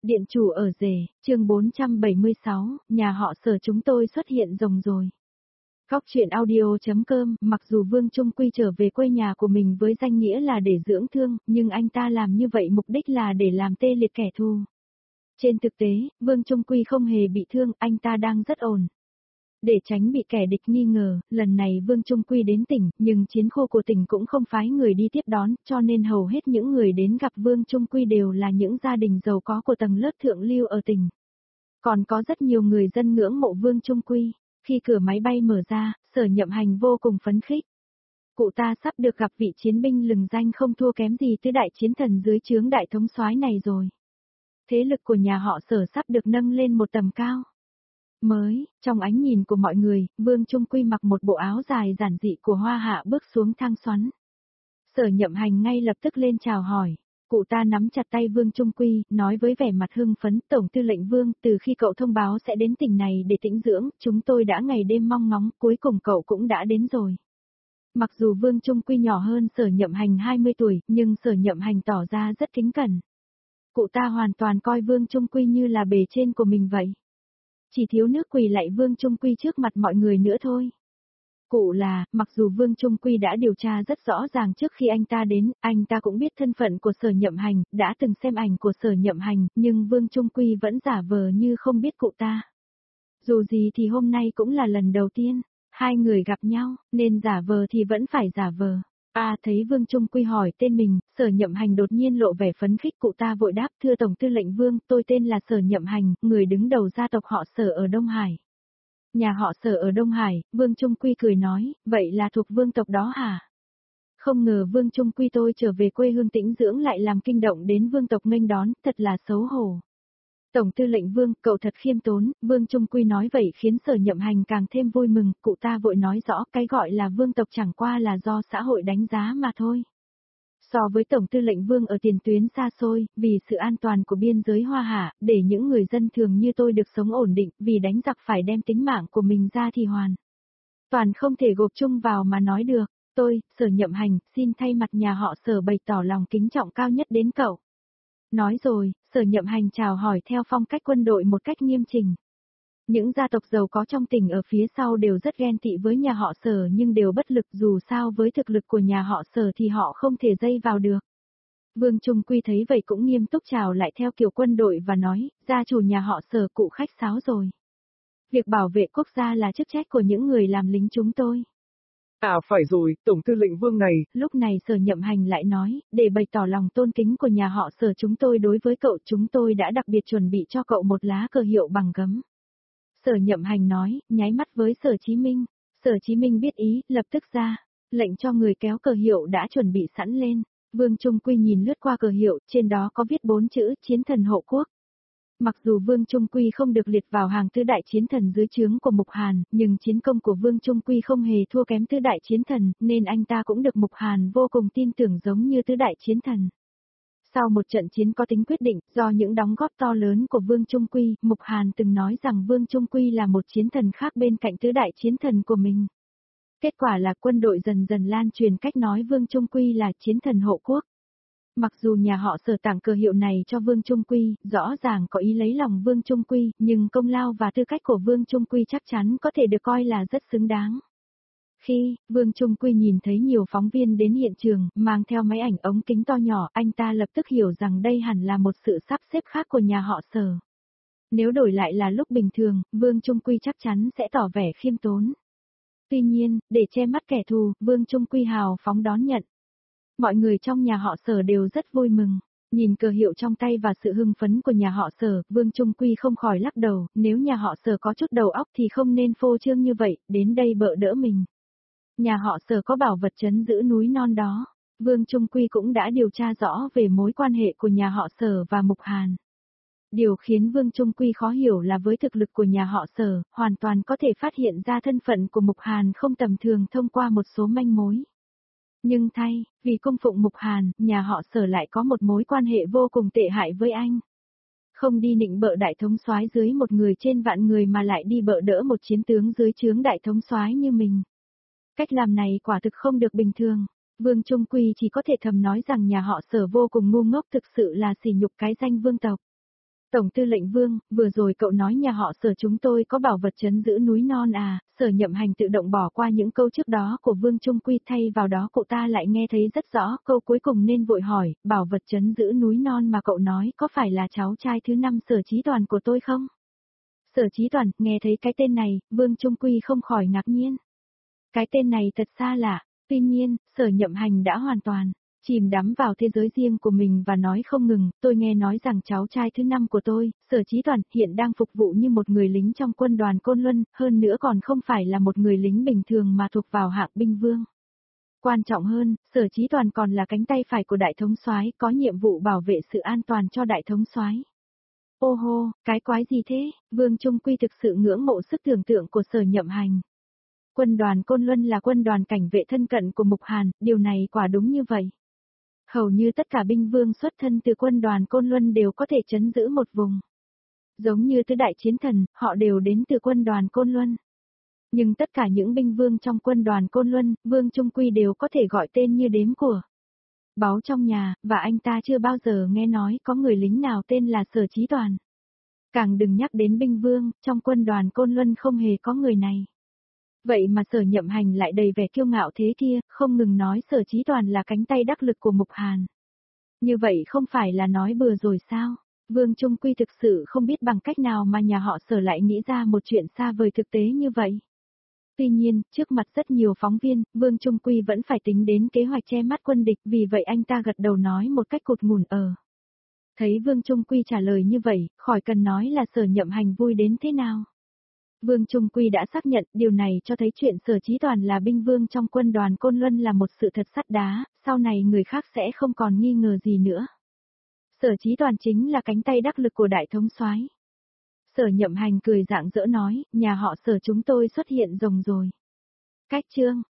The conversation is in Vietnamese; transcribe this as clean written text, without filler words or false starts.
Điện chủ ở rể, chương 476, nhà họ Sở chúng tôi xuất hiện rồng rồi. Góc truyện audio.com, mặc dù Vương Trung Quy trở về quê nhà của mình với danh nghĩa là để dưỡng thương, nhưng anh ta làm như vậy mục đích là để làm tê liệt kẻ thù. Trên thực tế, Vương Trung Quy không hề bị thương, anh ta đang rất ổn. Để tránh bị kẻ địch nghi ngờ, lần này Vương Trung Quy đến tỉnh, nhưng chiến khu của tỉnh cũng không phái người đi tiếp đón, cho nên hầu hết những người đến gặp Vương Trung Quy đều là những gia đình giàu có của tầng lớp thượng lưu ở tỉnh. Còn có rất nhiều người dân ngưỡng mộ Vương Trung Quy. Khi cửa máy bay mở ra, Sở Nhậm Hành vô cùng phấn khích. Cụ ta sắp được gặp vị chiến binh lừng danh không thua kém gì tứ đại chiến thần dưới trướng đại thống soái này rồi. Thế lực của nhà họ Sở sắp được nâng lên một tầm cao mới. Trong ánh nhìn của mọi người, Vương Trung Quy mặc một bộ áo dài giản dị của Hoa Hạ bước xuống thang xoắn. Sở Nhậm Hành ngay lập tức lên chào hỏi. Cụ ta nắm chặt tay Vương Trung Quy, nói với vẻ mặt hưng phấn, Tổng tư lệnh Vương, từ khi cậu thông báo sẽ đến tỉnh này để tĩnh dưỡng, chúng tôi đã ngày đêm mong ngóng, cuối cùng cậu cũng đã đến rồi. Mặc dù Vương Trung Quy nhỏ hơn Sở Nhậm Hành 20 tuổi, nhưng Sở Nhậm Hành tỏ ra rất kính cẩn. Cụ ta hoàn toàn coi Vương Trung Quy như là bề trên của mình vậy. Chỉ thiếu nước quỳ lạy Vương Trung Quy trước mặt mọi người nữa thôi. Cụ là, mặc dù Vương Trung Quy đã điều tra rất rõ ràng trước khi anh ta đến, anh ta cũng biết thân phận của Sở Nhậm Hành, đã từng xem ảnh của Sở Nhậm Hành, nhưng Vương Trung Quy vẫn giả vờ như không biết cụ ta. Dù gì thì hôm nay cũng là lần đầu tiên, hai người gặp nhau, nên giả vờ thì vẫn phải giả vờ. Thấy Vương Trung Quy hỏi tên mình, Sở Nhậm Hành đột nhiên lộ vẻ phấn khích, cụ ta vội đáp, thưa Tổng tư lệnh Vương, tôi tên là Sở Nhậm Hành, người đứng đầu gia tộc họ Sở ở Đông Hải. Nhà họ Sở ở Đông Hải, Vương Trung Quy cười nói, vậy là thuộc vương tộc đó hả? Không ngờ Vương Trung Quy tôi trở về quê hương tĩnh dưỡng lại làm kinh động đến vương tộc nghênh đón, thật là xấu hổ. Tổng tư lệnh Vương, cậu thật khiêm tốn, Vương Trung Quy nói vậy khiến Sở Nhậm Hành càng thêm vui mừng, cụ ta vội nói rõ cái gọi là vương tộc chẳng qua là do xã hội đánh giá mà thôi. So với Tổng tư lệnh Vương ở tiền tuyến xa xôi, vì sự an toàn của biên giới Hoa Hạ, để những người dân thường như tôi được sống ổn định, vì đánh giặc phải đem tính mạng của mình ra thì toàn không thể gộp chung vào mà nói được. Tôi, Sở Nhậm Hành, xin thay mặt nhà họ Sở bày tỏ lòng kính trọng cao nhất đến cậu. Nói rồi, Sở Nhậm Hành chào hỏi theo phong cách quân đội một cách nghiêm chỉnh. Những gia tộc giàu có trong tỉnh ở phía sau đều rất ghen tị với nhà họ Sở nhưng đều bất lực, dù sao với thực lực của nhà họ Sở thì họ không thể dây vào được. Vương Trung Quy thấy vậy cũng nghiêm túc chào lại theo kiểu quân đội và nói, gia chủ nhà họ Sở cụ khách sáo rồi. Việc bảo vệ quốc gia là chức trách của những người làm lính chúng tôi. Phải rồi, Tổng tư lệnh Vương này. Lúc này Sở Nhậm Hành lại nói, để bày tỏ lòng tôn kính của nhà họ Sở chúng tôi đối với cậu, chúng tôi đã đặc biệt chuẩn bị cho cậu một lá cờ hiệu bằng gấm. Sở Nhậm Hành nói, nháy mắt với Sở Chí Minh. Sở Chí Minh biết ý, lập tức ra lệnh cho người kéo cờ hiệu đã chuẩn bị sẵn lên. Vương Trung Quy nhìn lướt qua cờ hiệu, trên đó có viết 4 chữ, chiến thần hộ quốc. Mặc dù Vương Trung Quy không được liệt vào hàng tứ đại chiến thần dưới trướng của Mục Hàn, nhưng chiến công của Vương Trung Quy không hề thua kém tứ đại chiến thần, nên anh ta cũng được Mục Hàn vô cùng tin tưởng giống như tứ đại chiến thần. Sau một trận chiến có tính quyết định, do những đóng góp to lớn của Vương Trung Quy, Mục Hàn từng nói rằng Vương Trung Quy là một chiến thần khác bên cạnh tứ đại chiến thần của mình. Kết quả là quân đội dần dần lan truyền cách nói Vương Trung Quy là chiến thần hộ quốc. Mặc dù nhà họ Sở tặng cờ hiệu này cho Vương Trung Quy, rõ ràng có ý lấy lòng Vương Trung Quy, nhưng công lao và tư cách của Vương Trung Quy chắc chắn có thể được coi là rất xứng đáng. Khi Vương Trung Quy nhìn thấy nhiều phóng viên đến hiện trường, mang theo máy ảnh ống kính to nhỏ, anh ta lập tức hiểu rằng đây hẳn là một sự sắp xếp khác của nhà họ Sở. Nếu đổi lại là lúc bình thường, Vương Trung Quy chắc chắn sẽ tỏ vẻ khiêm tốn. Tuy nhiên, để che mắt kẻ thù, Vương Trung Quy hào phóng đón nhận. Mọi người trong nhà họ Sở đều rất vui mừng. Nhìn cờ hiệu trong tay và sự hưng phấn của nhà họ Sở, Vương Trung Quy không khỏi lắc đầu, nếu nhà họ Sở có chút đầu óc thì không nên phô trương như vậy, đến đây bợ đỡ mình. Nhà họ Sở có bảo vật trấn giữ núi non đó. Vương Trung Quy cũng đã điều tra rõ về mối quan hệ của nhà họ Sở và Mục Hàn. Điều khiến Vương Trung Quy khó hiểu là với thực lực của nhà họ Sở, hoàn toàn có thể phát hiện ra thân phận của Mục Hàn không tầm thường thông qua một số manh mối. Nhưng vì cung phụng Mục Hàn, nhà họ Sở lại có một mối quan hệ vô cùng tệ hại với anh. Không đi nịnh bợ đại thống soái dưới một người trên vạn người mà lại đi bợ đỡ một chiến tướng dưới trướng đại thống soái như mình. Cách làm này quả thực không được bình thường. Vương Trung Quy chỉ có thể thầm nói rằng nhà họ Sở vô cùng ngu ngốc, thực sự là sỉ nhục cái danh vương tộc. Tổng tư lệnh Vương, vừa rồi cậu nói nhà họ Sở chúng tôi có bảo vật trấn giữ núi non à, Sở Nhậm Hành tự động bỏ qua những câu trước đó của Vương Trung Quy, thay vào đó cậu ta lại nghe thấy rất rõ câu cuối cùng nên vội hỏi, bảo vật trấn giữ núi non mà cậu nói có phải là cháu trai thứ 5 Sở Chí Toàn của tôi không? Sở Chí Toàn, nghe thấy cái tên này, Vương Trung Quy không khỏi ngạc nhiên. Cái tên này thật xa lạ, tuy nhiên, Sở Nhậm Hành đã hoàn toàn chìm đắm vào thế giới riêng của mình và nói không ngừng, tôi nghe nói rằng cháu trai thứ 5 của tôi, Sở Chí Toàn, hiện đang phục vụ như một người lính trong quân đoàn Côn Luân, hơn nữa còn không phải là một người lính bình thường mà thuộc vào hạng binh vương. Quan trọng hơn, Sở Chí Toàn còn là cánh tay phải của đại thống soái, có nhiệm vụ bảo vệ sự an toàn cho đại thống soái. Ô hô, cái quái gì thế? Vương Trung Quy thực sự ngưỡng mộ sức tưởng tượng của Sở Nhậm Hành. Quân đoàn Côn Luân là quân đoàn cảnh vệ thân cận của Mục Hàn, điều này quả đúng như vậy. Hầu như tất cả binh vương xuất thân từ quân đoàn Côn Luân đều có thể trấn giữ một vùng. Giống như tứ đại chiến thần, họ đều đến từ quân đoàn Côn Luân. Nhưng tất cả những binh vương trong quân đoàn Côn Luân, Vương Trung Quy đều có thể gọi tên như đếm của báu trong nhà, và anh ta chưa bao giờ nghe nói có người lính nào tên là Sở Chí Toàn. Càng đừng nhắc đến binh vương, trong quân đoàn Côn Luân không hề có người này. Vậy mà Sở Nhậm Hành lại đầy vẻ kiêu ngạo thế kia, không ngừng nói Sở Chí Toàn là cánh tay đắc lực của Mục Hàn. Như vậy không phải là nói bừa rồi sao? Vương Trung Quy thực sự không biết bằng cách nào mà nhà họ Sở lại nghĩ ra một chuyện xa vời thực tế như vậy. Tuy nhiên, trước mặt rất nhiều phóng viên, Vương Trung Quy vẫn phải tính đến kế hoạch che mắt quân địch, vì vậy anh ta gật đầu nói một cách cụt ngùn. Thấy Vương Trung Quy trả lời như vậy, khỏi cần nói là Sở Nhậm Hành vui đến thế nào. Vương Trung Quy đã xác nhận điều này cho thấy chuyện Sở Chí Toàn là binh vương trong quân đoàn Côn Luân là một sự thật sắt đá, sau này người khác sẽ không còn nghi ngờ gì nữa. Sở Chí Toàn chính là cánh tay đắc lực của đại thống soái. Sở Nhậm Hành cười rạng rỡ nói, nhà họ Sở chúng tôi xuất hiện rồng rồi. Cách chương